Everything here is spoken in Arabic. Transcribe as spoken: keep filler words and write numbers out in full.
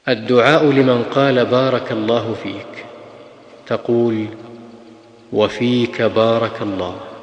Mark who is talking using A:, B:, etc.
A: الدعاء لمن قال بارك الله فيك، تقول: وفيك بارك الله.